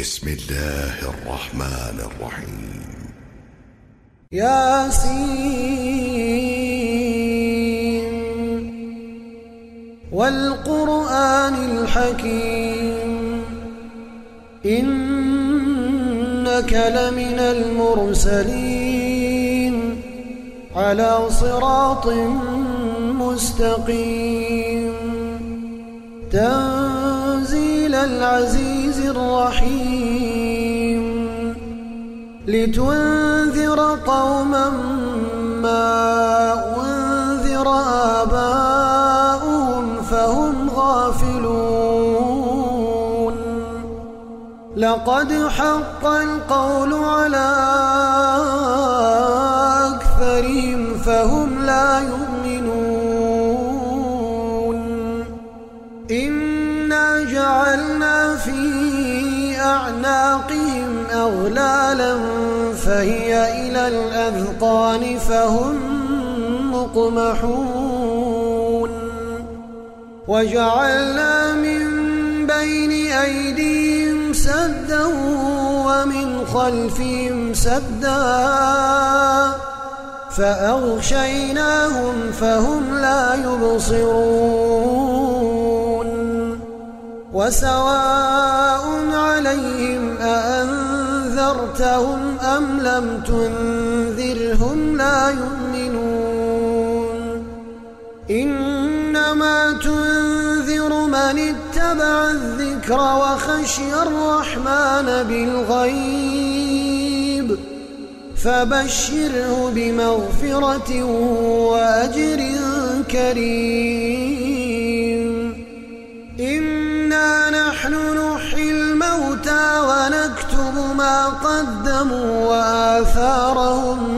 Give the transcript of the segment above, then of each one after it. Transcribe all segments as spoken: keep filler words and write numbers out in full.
بسم الله الرحمن الرحيم. ياسين والقرآن الحكيم إنك لمن المرسلين على صراط مستقيم تنزيل العزيز الرحيم لتنذر قوما ما أنذر آباؤهم فهم غافلون لقد حق القول على أكثرهم فهم لا يؤمنون إنا جعلنا في أعناقهم أغلالا فهي إلى الأذقان فهم مقمحون وجعلنا من بين أيديهم سدا ومن خلفهم سدا فأغشيناهم فهم لا يبصرون وسواء عليهم أأنذرتهم أم لم تنذرهم لا يؤمنون إنما تنذر من اتبع الذكر وخشي الرحمن بالغيب فبشره بمغفرة وأجر كريم إنا نحن نحيي الموتى ونكتب ما قدموا وآثارهم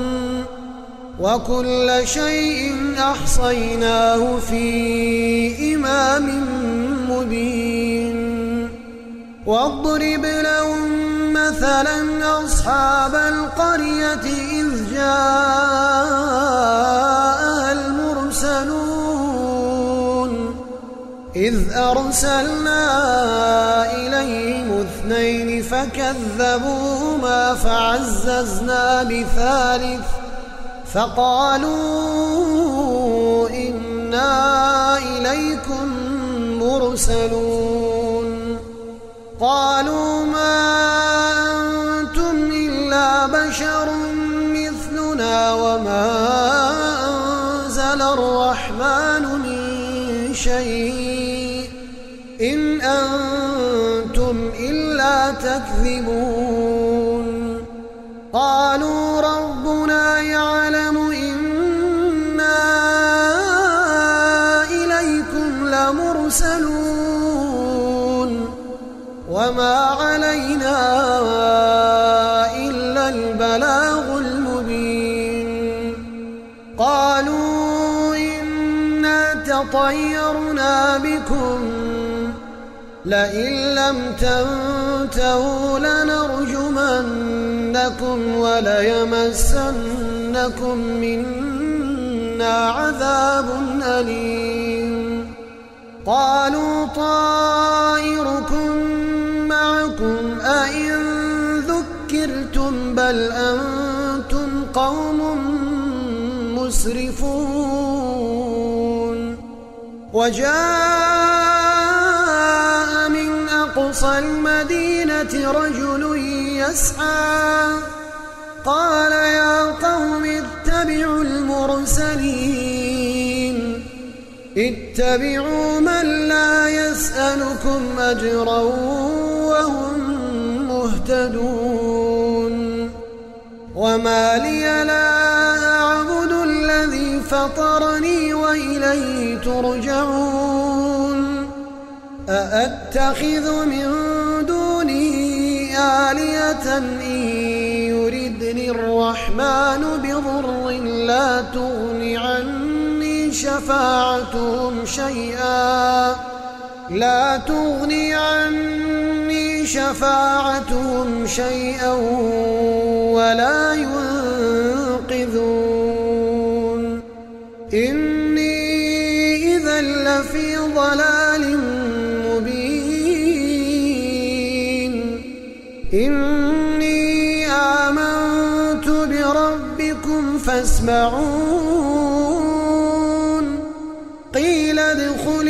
وكل شيء أحصيناه في إمام مبين واضرب لهم مثلا أصحاب القرية إذ جاءها المرسلون إذ أرسلنا إليهم اثنين فكذبوهما فعززنا بثالث فقالوا إنا إليكم مرسلون قالوا ما أنتم إلا بشر مثلنا وما أنزل الرحمن من شيء إن أنتم إلا تكذبون قالوا ربنا يعلم إنا إليكم لمرسلون وما علينا إلا البلاغ المبين قالوا إنا تطيرنا بكم لئن لم تنتهوا لنرجمنكم وليمسنكم منا عذاب أليم قالوا طائركم معكم أئن ذكرتم بل أنتم قوم مسرفون وجاء من أقصى المدينة رجل يسعى قال يا قوم اتبعوا المرسلين اتبعوا من لا يسألكم أجرا وهم مهتدون وما لي لا أعبد الذي فطرني وإليه ترجعون أأتخذ من دونه آلهة إن يردني الرحمن بضر لا تغن عني شفاعتهم شيئا لا تغني عني شفاعتهم شيئا ولا ينقذون إني إذا لفي ضلال مبين إني آمنت بربكم فاسمعون قيل ادخل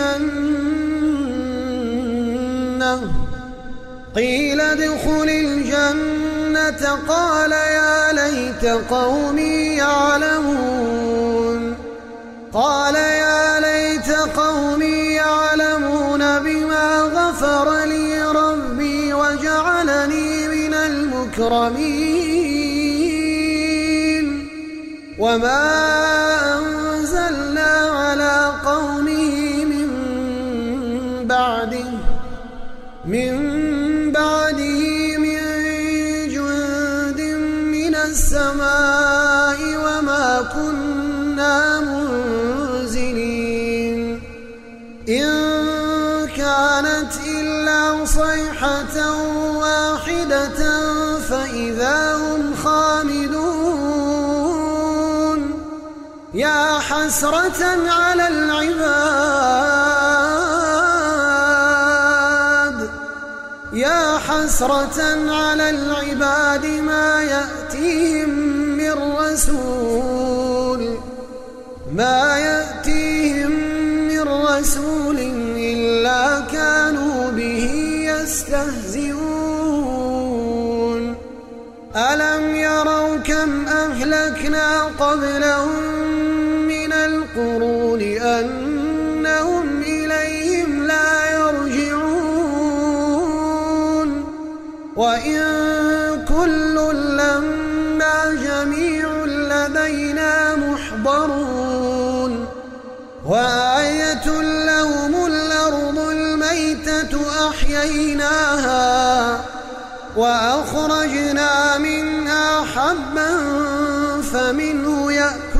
الجنة قيل ادخل الجنة قال يا ليت قومي يعلمون قال يا ليت قومي يعلمون بما غفر لي ربي وجعلني من المكرمين وما أنزلنا على قومه من بعده من بعده من جند من السماء وما كنا منزلين إن كانت إلا صيحة واحدة فإذا هم خامدون يا حسرة على العباد يا حسرة على العباد ما يأتيهم من رسول ما يأتيهم من رسول إلا كانوا به يستهزئون ألم يروا كم أهلكنا قبلهم من القرون أنهم إليهم لا يرجعون وإن كل لما جميع لدينا محضرون وآية لهم الأرض الميتة أحييناها وأخرجنا منها حبا فمنه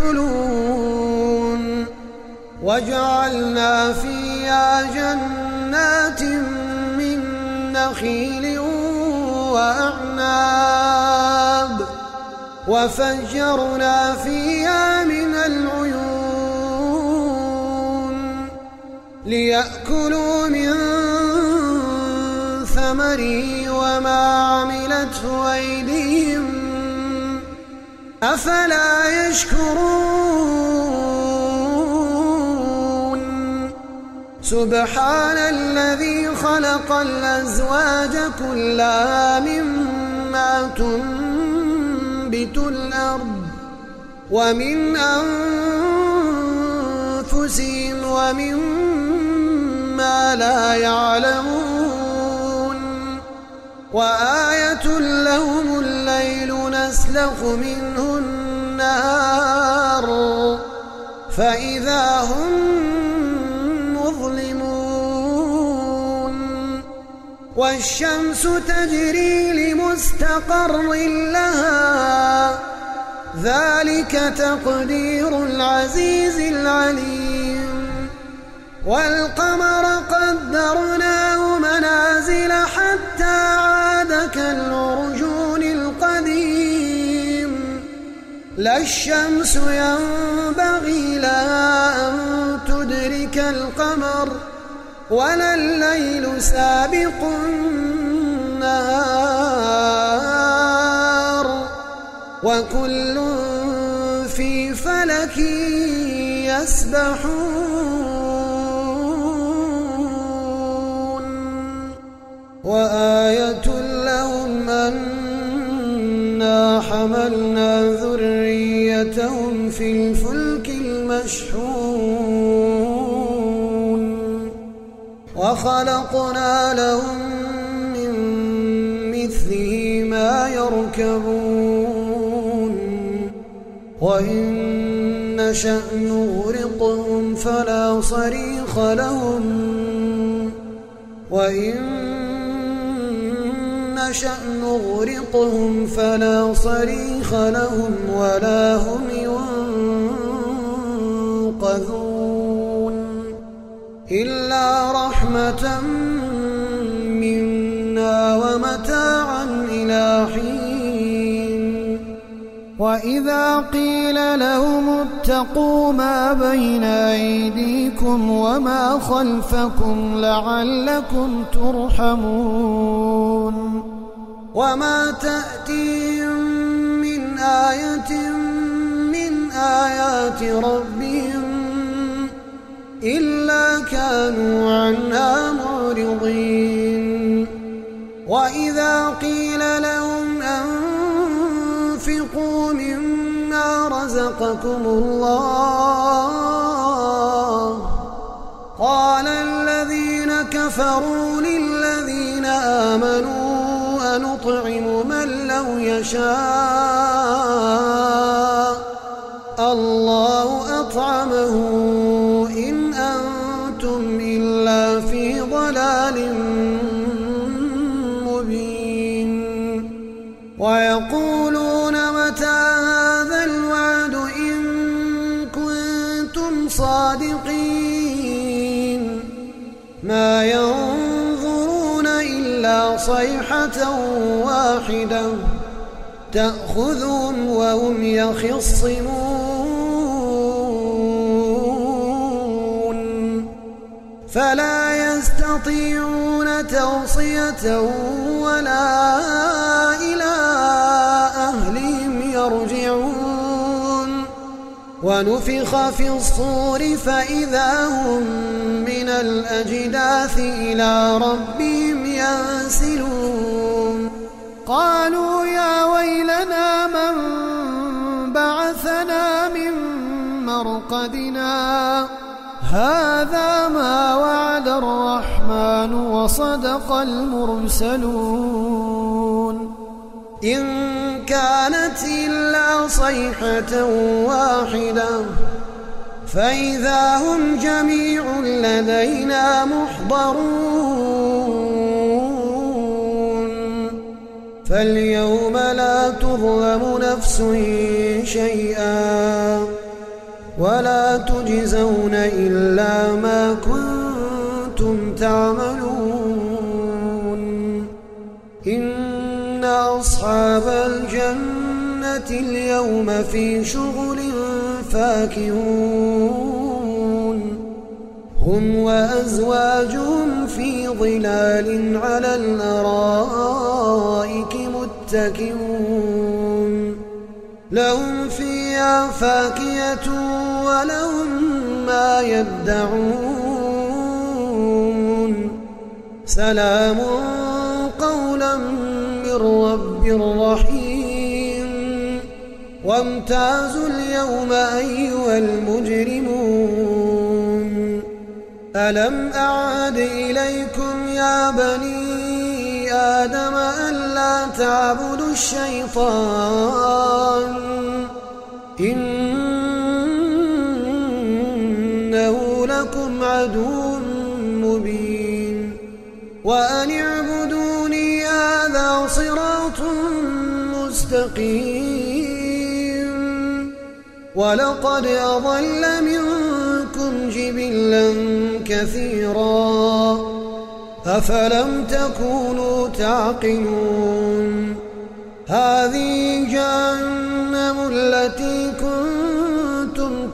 يأكلون وجعلنا فيها جنات من نخيل وأعناب وفجرنا فيها من العيون ليأكلوا من ثمره وما عملته أيديهم أفلا يشكرون سبحان الذي خلق الأزواج كلها مما تنبت الأرض ومن أنفسهم ومما لا يعلمون وآية لهم الليل نسلخ منه النهار فإذا هم مظلمون والشمس تجري لمستقر لها ذلك تقدير العزيز العليم والقمر قدرناه منازل حتى عاد كالعرجون القديم لا الشمس ينبغي لها أن تدرك القمر ولا الليل سابق النهار وكل في فلك يسبحون وآية لهم أنا حملنا ذريتهم في الفلك المشحون وخلقنا لهم من مثله ما يركبون وإن نشأ نغرقهم فلا صريخ لهم وإن نشأ نغرقهم فلا صريخ لهم ولا هم ينقذون إلا رحمة منا ومتاعا إلى حين وإذا قيل لهم اتقوا ما بين أيديكم وما خلفكم لعلكم ترحمون وما تأتيهم من آية من آيات ربهم إلا كانوا عنها معرضين وإذا قيل لهم أنفقوا مما رزقكم الله قال الذين كفروا للذين آمنوا أنطعم من لو يشاء الله أطعمه إن أنتم إلا في ضلال مبين ويقولون متى هذا الوعد إن كنتم صادقين ما ينظرون إلا صيحة واحدة تأخذهم وهم يخصمون فلا يستطيعون توصية ولا إلى أهلهم يرجعون ونفخ في الصور فإذا هم من الأجداث إلى ربهم ينسلون قالوا يا ويلنا من بعثنا من مرقدنا هذا ما وعد الرحمن وصدق المرسلون إن كانت إلا صيحة واحدة فإذا هم جميع لدينا محضرون فاليوم لا تظلم نفس شيئا ولا تجزون إلا ما كنتم تعملون إن أصحاب الجنة اليوم في شغل فاكهون هم وأزواجهم في ظلال على الأرائك متكئون لهم فيها فاكهة ولهم ما يدعون سلام قولا من رب رحيم وامتازوا اليوم أيها المجرمون ألم أعهد إليكم يا بني آدم ألا تعبدوا الشيطان إنه لكم عدو مبين وأن اعبدوني هذا صراط مستقيم ولقد أضل منكم جبلا كثيرا أفلم تكونوا تعقلون هذه جهنم التي كنتم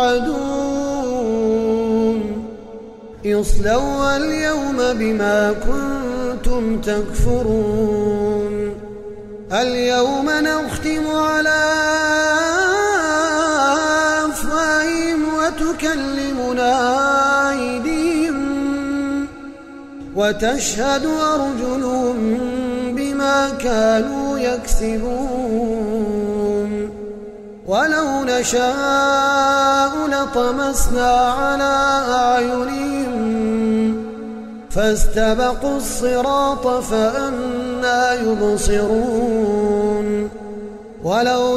توعدون اصلوها اليوم بما كنتم تكفرون اليوم نختم على أفواههم وتكلمنا أيديهم وتشهد أرجلهم بما كانوا يكسبون ولو نشاء لطمسنا على أعينهم فاستبقوا الصراط فأنى يبصرون ولو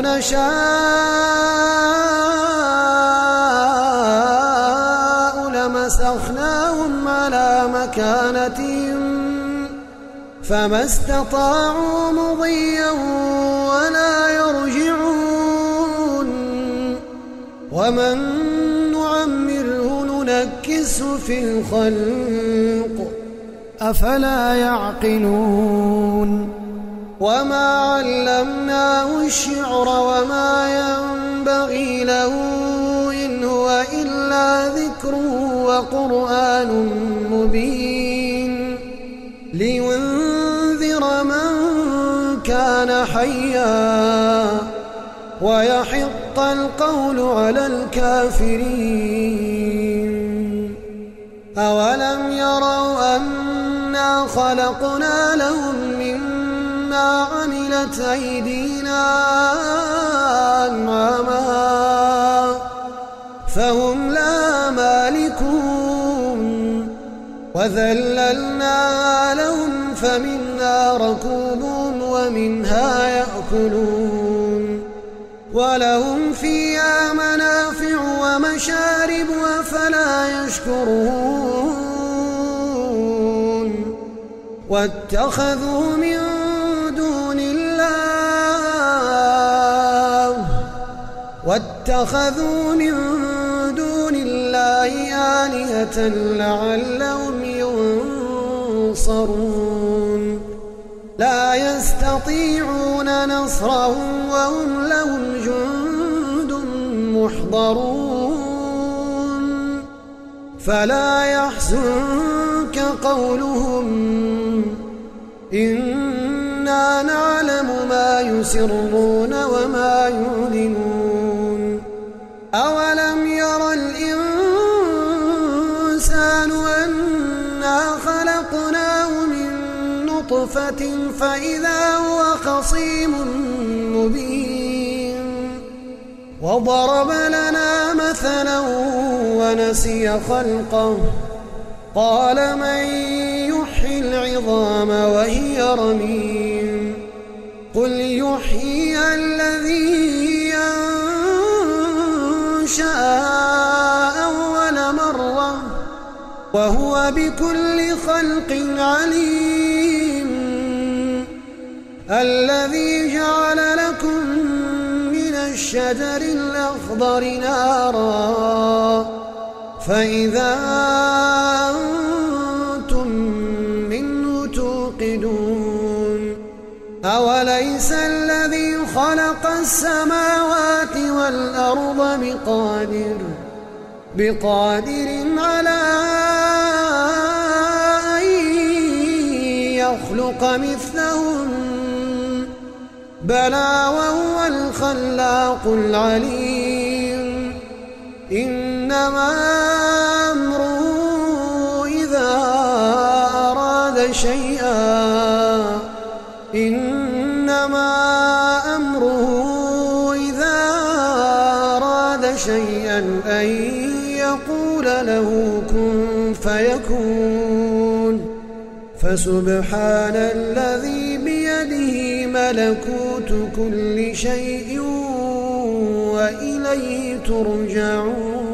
نشاء لمسخناهم على مكانتهم فما استطاعوا مضيا ولا يرجعون ومن نعمره ننكسه في الخلق أفلا يعقلون وما علمناه الشعر وما ينبغي له إن هو إلا ذكر وقرآن مبين لينذر من كان حيا ويحق القول على الكافرين. أولم يروا أنا خلقنا لهم مما عملت أيدينا أنعاما فهم لا مالكون وذللنا لهم فمنها ركوبهم ومنها يأكلون ولهم فيها منافع ومشارب أفلا يشكرون. واتخذوا من دون الله واتخذوا من دون الله آلهة لعلهم ينصرون. لا يستطيعون نصرهم وهم لهم جند محضرون. فلا يحزنك قولهم إنا نعلم ما يسرون وما يعلنون. أولم ير الإنسان أنا خلقناه من نطفة فإذا هو خصيم مبين. وضرب لنا مثلا ونسي خلقه قال من يحيي العظام وهي رميم قل يحييها الذي أنشأها أول مرة وهو بكل خلق عليم. الذي جعل لكم من الشجر الأخضر نارا فإذا أنتم منه توقدون. أوليس الذي خلق السماوات والأرض بقادر بقادر على أن يخلق مثلهم بلى وهو الخلاق العليم. إنما أمره إذا أراد شيئا إنما أمره إذا أراد شيئا أن يقول له كن فيكون. فسبحان الذي بيده ملكوت كل شيء وإليه ترجعون.